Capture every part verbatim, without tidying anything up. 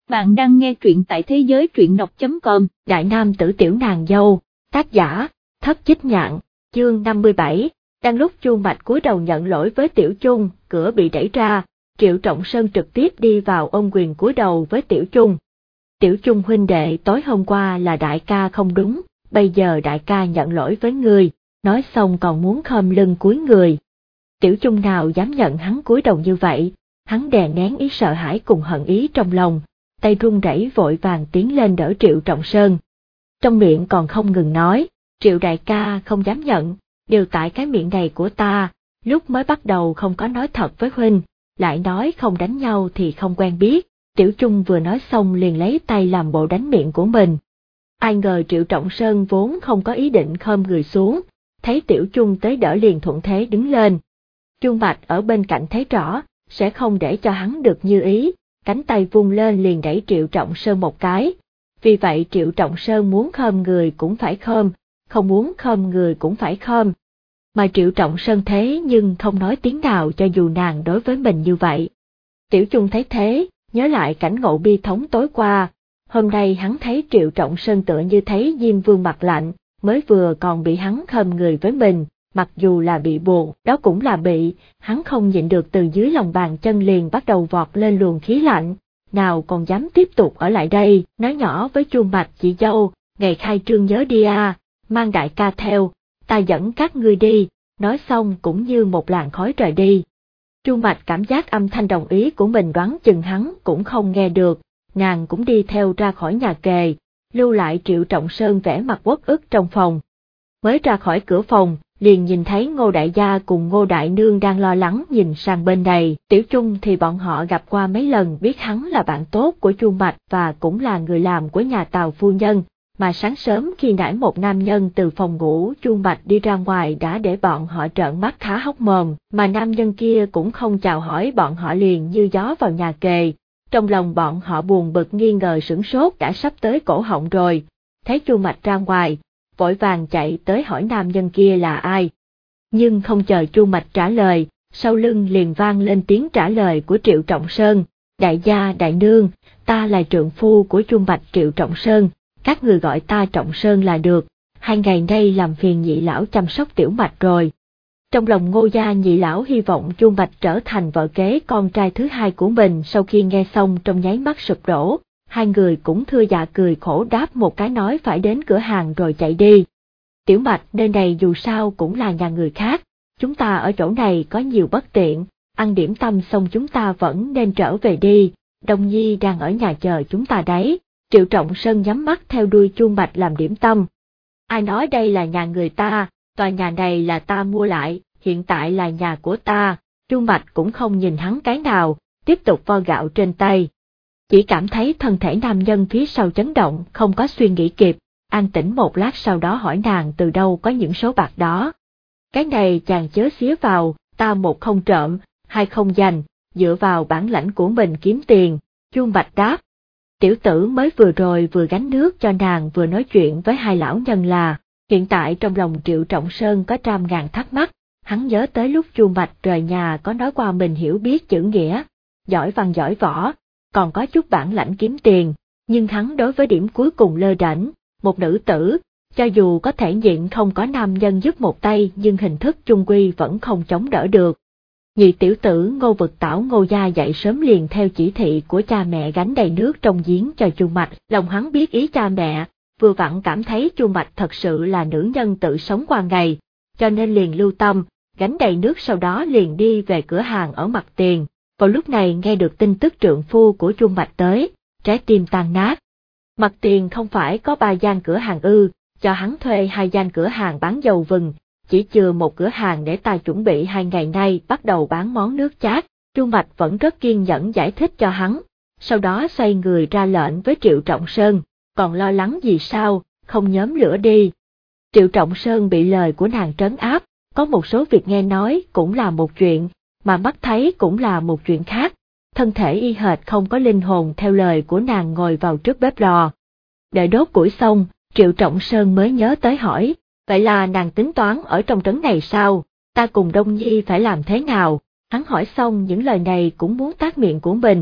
Bạn đang nghe truyện tại thế giới truyện đọc chấm com. Đại nam tử tiểu nàng dâu, tác giả, Thất Chích Nhạn, chương năm mươi bảy, đang lúc Chu Mạch cúi đầu nhận lỗi với Tiểu Chung, cửa bị đẩy ra, Triệu Trọng Sơn trực tiếp đi vào ôm quyền cúi đầu với Tiểu Chung. Tiểu Chung huynh đệ, tối hôm qua là đại ca không đúng, bây giờ đại ca nhận lỗi với người, nói xong còn muốn khom lưng cúi người. Tiểu Chung nào dám nhận hắn cúi đầu như vậy, hắn đè nén ý sợ hãi cùng hận ý trong lòng, tay run rẩy vội vàng tiến lên đỡ Triệu Trọng Sơn. Trong miệng còn không ngừng nói, Triệu đại ca không dám nhận, đều tại cái miệng này của ta, lúc mới bắt đầu không có nói thật với huynh, lại nói không đánh nhau thì không quen biết. Tiểu Chung vừa nói xong liền lấy tay làm bộ đánh miệng của mình. Ai ngờ Triệu Trọng Sơn vốn không có ý định khom người xuống, thấy Tiểu Chung tới đỡ liền thuận thế đứng lên. Chu Mạch ở bên cạnh thấy rõ, sẽ không để cho hắn được như ý, cánh tay vung lên liền đẩy Triệu Trọng Sơn một cái. Vì vậy Triệu Trọng Sơn muốn khom người cũng phải khom, không muốn khom người cũng phải khom. Mà Triệu Trọng Sơn thế nhưng không nói tiếng nào cho dù nàng đối với mình như vậy. Tiểu Chung thấy thế, nhớ lại cảnh ngộ bi thống tối qua, hôm nay hắn thấy Triệu Trọng Sơn tựa như thấy Diêm Vương mặt lạnh, mới vừa còn bị hắn khom người với mình, mặc dù là bị buồn, đó cũng là bị, hắn không nhịn được từ dưới lòng bàn chân liền bắt đầu vọt lên luồng khí lạnh, nào còn dám tiếp tục ở lại đây, nói nhỏ với Chu Mạch chị dâu, ngày khai trương nhớ đi à, mang đại ca theo, ta dẫn các ngươi đi, nói xong cũng như một làn khói rời đi. Chu Mạch cảm giác âm thanh đồng ý của mình đoán chừng hắn cũng không nghe được, nàng cũng đi theo ra khỏi nhà kề, lưu lại Triệu Trọng Sơn vẻ mặt uất ức trong phòng. Mới ra khỏi cửa phòng, liền nhìn thấy Ngô đại gia cùng Ngô đại nương đang lo lắng nhìn sang bên này. Tiểu Chung thì bọn họ gặp qua mấy lần, biết hắn là bạn tốt của Chu Mạch và cũng là người làm của nhà Tào phu nhân, mà sáng sớm khi nãy một nam nhân từ phòng ngủ Chu Mạch đi ra ngoài đã để bọn họ trợn mắt há hốc mồm, mà nam nhân kia cũng không chào hỏi bọn họ liền như gió vào nhà kề. Trong lòng bọn họ buồn bực nghi ngờ sửng sốt đã sắp tới cổ họng rồi, thấy Chu Mạch ra ngoài, vội vàng chạy tới hỏi nam nhân kia là ai. Nhưng không chờ Chu Mạch trả lời, sau lưng liền vang lên tiếng trả lời của Triệu Trọng Sơn, đại gia đại nương, ta là trượng phu của Chu Mạch Triệu Trọng Sơn, các người gọi ta Trọng Sơn là được, hai ngày nay làm phiền nhị lão chăm sóc tiểu Mạch rồi. Trong lòng Ngô gia nhị lão hy vọng Chu Mạch trở thành vợ kế con trai thứ hai của mình, sau khi nghe xong trong nháy mắt sụp đổ, hai người cũng thưa dạ cười khổ đáp một cái nói phải đến cửa hàng rồi chạy đi. Tiểu Mạch, nơi này dù sao cũng là nhà người khác, chúng ta ở chỗ này có nhiều bất tiện, ăn điểm tâm xong chúng ta vẫn nên trở về đi, Đông Nhi đang ở nhà chờ chúng ta đấy. Triệu Trọng Sơn nhắm mắt theo đuôi Chu Mạch làm điểm tâm. Ai nói đây là nhà người ta, tòa nhà này là ta mua lại, hiện tại là nhà của ta. Chu Mạch cũng không nhìn hắn cái nào, tiếp tục vo gạo trên tay. Chỉ cảm thấy thân thể nam nhân phía sau chấn động, không có suy nghĩ kịp, an tĩnh một lát sau đó hỏi nàng từ đâu có những số bạc đó. Cái này chàng chớ xía vào, ta một không trộm, hai không giành, dựa vào bản lãnh của mình kiếm tiền. Chu Mạch đáp. Tiểu tử mới vừa rồi vừa gánh nước cho nàng vừa nói chuyện với hai lão nhân là, hiện tại trong lòng Triệu Trọng Sơn có trăm ngàn thắc mắc, hắn nhớ tới lúc Chu Mạch rời nhà có nói qua mình hiểu biết chữ nghĩa, giỏi văn giỏi võ, còn có chút bản lãnh kiếm tiền, nhưng hắn đối với điểm cuối cùng lơ đễnh, một nữ tử, cho dù có thể nhịn không có nam nhân giúp một tay nhưng hình thức chung quy vẫn không chống đỡ được. Nhị tiểu tử Ngô Vực Tảo Ngô gia dậy sớm liền theo chỉ thị của cha mẹ gánh đầy nước trong giếng cho Chu Mạch, lòng hắn biết ý cha mẹ, vừa vặn cảm thấy Chu Mạch thật sự là nữ nhân tự sống qua ngày, cho nên liền lưu tâm, gánh đầy nước sau đó liền đi về cửa hàng ở Mặt Tiền. Vào lúc này nghe được tin tức trượng phu của Chu Mạch tới, trái tim tan nát. Mặt Tiền không phải có ba gian cửa hàng ư, cho hắn thuê hai gian cửa hàng bán dầu vừng. Chỉ chừa một cửa hàng để ta chuẩn bị hai ngày nay bắt đầu bán món nước chát. Chu Mạch vẫn rất kiên nhẫn giải thích cho hắn, sau đó xoay người ra lệnh với Triệu Trọng Sơn, còn lo lắng gì sao, không nhóm lửa đi. Triệu Trọng Sơn bị lời của nàng trấn áp, có một số việc nghe nói cũng là một chuyện, mà mắt thấy cũng là một chuyện khác, thân thể y hệt không có linh hồn theo lời của nàng ngồi vào trước bếp lò. Đợi đốt củi xong, Triệu Trọng Sơn mới nhớ tới hỏi. Vậy là nàng tính toán ở trong trấn này sao, ta cùng Đông Nhi phải làm thế nào? Hắn hỏi xong những lời này cũng muốn tát miệng của mình,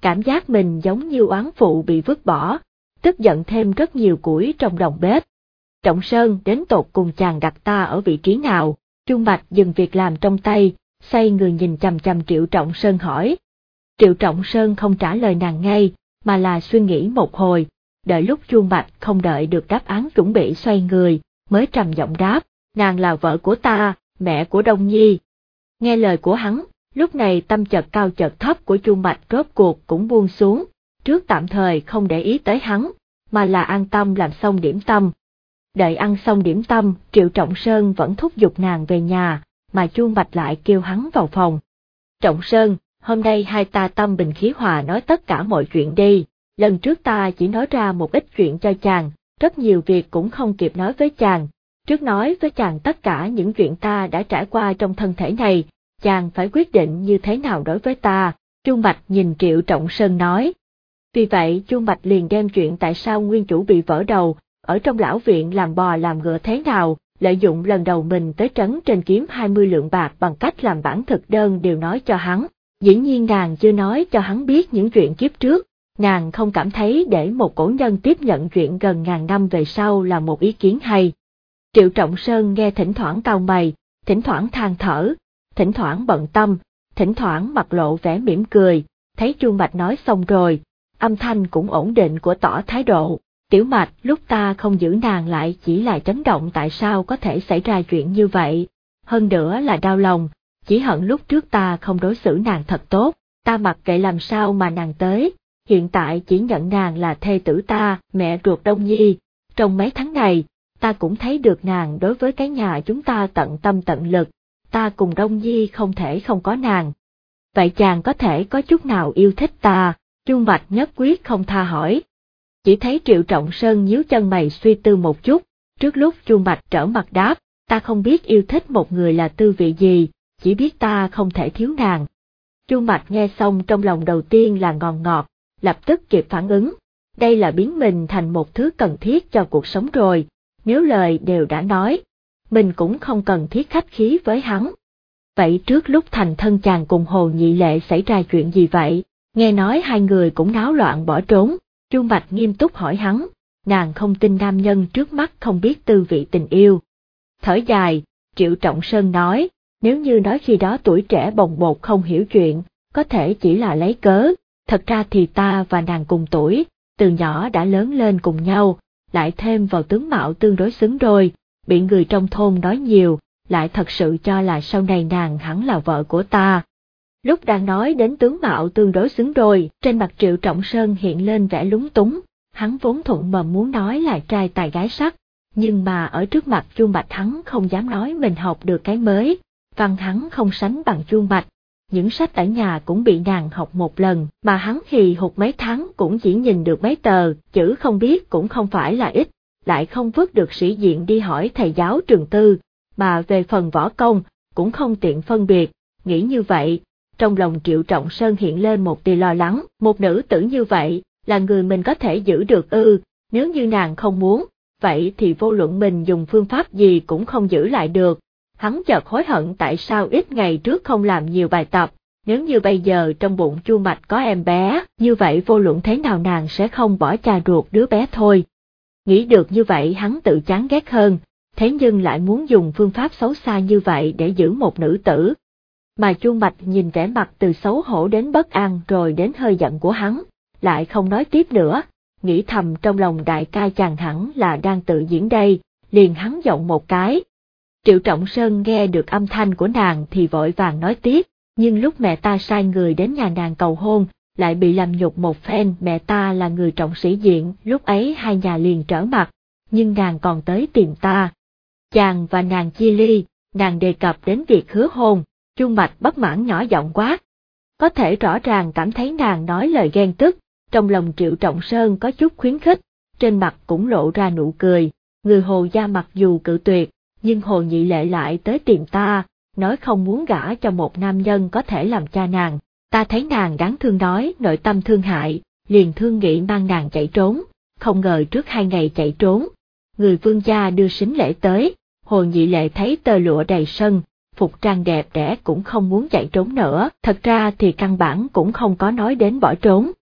cảm giác mình giống như oán phụ bị vứt bỏ, tức giận thêm rất nhiều củi trong đồng bếp. Trọng Sơn, đến tột cùng chàng đặt ta ở vị trí nào? Chu Mạch dừng việc làm trong tay, xoay người nhìn chằm chằm Triệu Trọng Sơn hỏi. Triệu Trọng Sơn không trả lời nàng ngay, mà là suy nghĩ một hồi, đợi lúc Chu Mạch không đợi được đáp án chuẩn bị xoay người, mới trầm giọng đáp, nàng là vợ của ta, mẹ của Đông Nhi. Nghe lời của hắn, lúc này tâm chợt cao chợt thấp của Chu Mạch rốt cuộc cũng buông xuống, trước tạm thời không để ý tới hắn, mà là an tâm làm xong điểm tâm. Đợi ăn xong điểm tâm, Triệu Trọng Sơn vẫn thúc giục nàng về nhà, mà Chu Mạch lại kêu hắn vào phòng. Trọng Sơn, hôm nay hai ta tâm bình khí hòa nói tất cả mọi chuyện đi, lần trước ta chỉ nói ra một ít chuyện cho chàng, rất nhiều việc cũng không kịp nói với chàng, trước nói với chàng tất cả những chuyện ta đã trải qua trong thân thể này, chàng phải quyết định như thế nào đối với ta. Chu Mạch nhìn Triệu Trọng Sơn nói. Vì vậy Chu Mạch liền đem chuyện tại sao nguyên chủ bị vỡ đầu, ở trong lão viện làm bò làm ngựa thế nào, lợi dụng lần đầu mình tới trấn trên kiếm hai mươi lượng bạc bằng cách làm bản thực đơn đều nói cho hắn. Dĩ nhiên nàng chưa nói cho hắn biết những chuyện kiếp trước, nàng không cảm thấy để một cổ nhân tiếp nhận chuyện gần ngàn năm về sau là một ý kiến hay. Triệu Trọng Sơn nghe thỉnh thoảng cau mày, thỉnh thoảng than thở, thỉnh thoảng bận tâm, thỉnh thoảng mặt lộ vẻ mỉm cười, thấy Chu Mạch nói xong rồi, âm thanh cũng ổn định của tỏ thái độ. Tiểu Mạch, lúc ta không giữ nàng lại chỉ là chấn động tại sao có thể xảy ra chuyện như vậy, hơn nữa là đau lòng, chỉ hận lúc trước ta không đối xử nàng thật tốt, ta mặc kệ làm sao mà nàng tới, hiện tại chỉ nhận nàng là thê tử ta, mẹ ruột Đông Nhi, trong mấy tháng này, ta cũng thấy được nàng đối với cái nhà chúng ta tận tâm tận lực, ta cùng Đông Nhi không thể không có nàng. Vậy chàng có thể có chút nào yêu thích ta? Chu Mạch nhất quyết không tha hỏi. Chỉ thấy Triệu Trọng Sơn nhíu chân mày suy tư một chút, trước lúc Chu Mạch trở mặt đáp, ta không biết yêu thích một người là tư vị gì, chỉ biết ta không thể thiếu nàng. Chu Mạch nghe xong trong lòng đầu tiên là ngọt ngọt, lập tức kịp phản ứng, đây là biến mình thành một thứ cần thiết cho cuộc sống rồi, nếu lời đều đã nói, mình cũng không cần thiết khách khí với hắn. Vậy trước lúc thành thân chàng cùng Hồ Nhị Lệ xảy ra chuyện gì vậy? Nghe nói hai người cũng náo loạn bỏ trốn. Chu Mạch nghiêm túc hỏi hắn, nàng không tin nam nhân trước mắt không biết tư vị tình yêu. Thở dài, Triệu Trọng Sơn nói, nếu như nói khi đó tuổi trẻ bồng bột không hiểu chuyện, có thể chỉ là lấy cớ, thật ra thì ta và nàng cùng tuổi, từ nhỏ đã lớn lên cùng nhau, lại thêm vào tướng mạo tương đối xứng đôi, bị người trong thôn nói nhiều, lại thật sự cho là sau này nàng hẳn là vợ của ta. Lúc đang nói đến tướng mạo tương đối xứng đôi, trên mặt Triệu Trọng Sơn hiện lên vẻ lúng túng, hắn vốn thuận mồm muốn nói là trai tài gái sắc, nhưng mà ở trước mặt Chu Mạch hắn không dám nói mình học được cái mới, văn hắn không sánh bằng Chu Mạch, những sách ở nhà cũng bị nàng học một lần, mà hắn hì hục mấy tháng cũng chỉ nhìn được mấy tờ, chữ không biết cũng không phải là ít, lại không vứt được sĩ diện đi hỏi thầy giáo trường tư, mà về phần võ công, cũng không tiện phân biệt, nghĩ như vậy. Trong lòng Triệu Trọng Sơn hiện lên một tia lo lắng, một nữ tử như vậy, là người mình có thể giữ được ư, nếu như nàng không muốn, vậy thì vô luận mình dùng phương pháp gì cũng không giữ lại được. Hắn chợt hối hận tại sao ít ngày trước không làm nhiều bài tập, nếu như bây giờ trong bụng Chu Mạch có em bé, như vậy vô luận thế nào nàng sẽ không bỏ cha ruột đứa bé thôi. Nghĩ được như vậy hắn tự chán ghét hơn, thế nhưng lại muốn dùng phương pháp xấu xa như vậy để giữ một nữ tử. Mà Chu Mạch nhìn vẻ mặt từ xấu hổ đến bất an rồi đến hơi giận của hắn, lại không nói tiếp nữa, nghĩ thầm trong lòng đại ca chàng hẳn là đang tự diễn đây, liền hắn giọng một cái. Triệu Trọng Sơn nghe được âm thanh của nàng thì vội vàng nói tiếp, nhưng lúc mẹ ta sai người đến nhà nàng cầu hôn, lại bị làm nhục một phen, mẹ ta là người trọng sĩ diện, lúc ấy hai nhà liền trở mặt, nhưng nàng còn tới tìm ta. Chàng và nàng chia ly, nàng đề cập đến việc hứa hôn. Chu Mạch bất mãn nhỏ giọng quát. Có thể rõ ràng cảm thấy nàng nói lời ghen tức, trong lòng Triệu Trọng Sơn có chút khuyến khích, trên mặt cũng lộ ra nụ cười, người Hồ gia mặc dù cự tuyệt, nhưng Hồ Nhị Lệ lại tới tìm ta, nói không muốn gả cho một nam nhân có thể làm cha nàng, ta thấy nàng đáng thương nói nội tâm thương hại, liền thương nghị mang nàng chạy trốn, không ngờ trước hai ngày chạy trốn, người vương gia đưa sính lễ tới, Hồ Nhị Lệ thấy tơ lụa đầy sân, phục trang đẹp đẽ cũng không muốn chạy trốn nữa, thật ra thì căn bản cũng không có nói đến bỏ trốn,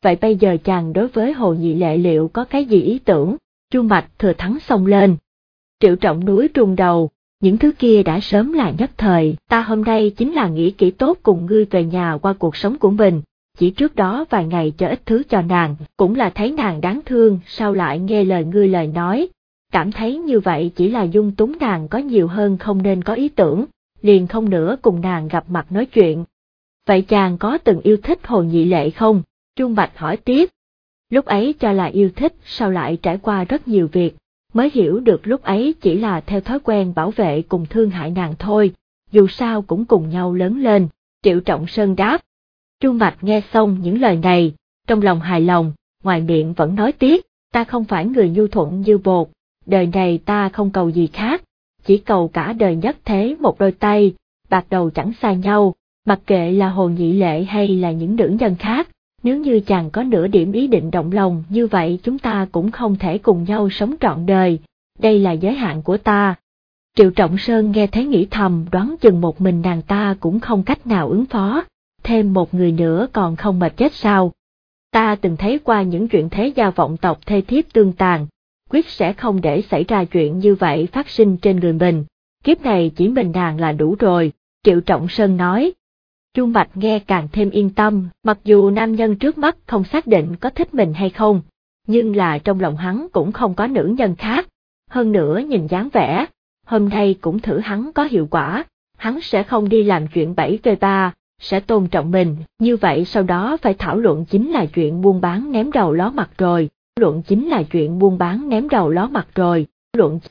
vậy bây giờ chàng đối với Hồ Nhị Lệ liệu có cái gì ý tưởng? Chu Mạch thừa thắng xông lên. Triệu Trọng núi rung đầu, những thứ kia đã sớm là nhất thời, ta hôm nay chính là nghĩ kỹ tốt cùng ngươi về nhà qua cuộc sống của mình, chỉ trước đó vài ngày cho ít thứ cho nàng, cũng là thấy nàng đáng thương, sao lại nghe lời ngươi lời nói, cảm thấy như vậy chỉ là dung túng nàng có nhiều hơn không nên có ý tưởng, liền không nữa cùng nàng gặp mặt nói chuyện. Vậy chàng có từng yêu thích Hồ Nhị Lệ không? Chu Mạch hỏi tiếp. Lúc ấy cho là yêu thích, sao lại trải qua rất nhiều việc, mới hiểu được lúc ấy chỉ là theo thói quen bảo vệ cùng thương hại nàng thôi, dù sao cũng cùng nhau lớn lên, Triệu Trọng Sơn đáp. Chu Mạch nghe xong những lời này, trong lòng hài lòng, ngoài miệng vẫn nói tiếp, ta không phải người nhu thuận như bột, đời này ta không cầu gì khác, chỉ cầu cả đời nhất thế một đôi tay, bạc đầu chẳng xa nhau, mặc kệ là Hồ Nhị Lệ hay là những nữ nhân khác, nếu như chàng có nửa điểm ý định động lòng như vậy chúng ta cũng không thể cùng nhau sống trọn đời, đây là giới hạn của ta. Triệu Trọng Sơn nghe thấy nghĩ thầm đoán chừng một mình nàng ta cũng không cách nào ứng phó, thêm một người nữa còn không mệt chết sao. Ta từng thấy qua những chuyện thế gia vọng tộc thê thiếp tương tàn, quyết sẽ không để xảy ra chuyện như vậy phát sinh trên người mình, kiếp này chỉ mình nàng là đủ rồi, Triệu Trọng Sơn nói. Chu Mạch nghe càng thêm yên tâm, mặc dù nam nhân trước mắt không xác định có thích mình hay không, nhưng là trong lòng hắn cũng không có nữ nhân khác, hơn nữa nhìn dáng vẻ, hôm nay cũng thử hắn có hiệu quả, hắn sẽ không đi làm chuyện bảy về ba, sẽ tôn trọng mình, như vậy sau đó phải thảo luận chính là chuyện buôn bán ném đầu ló mặt rồi, luận chính là chuyện buôn bán ném đầu ló mặt rồi, luận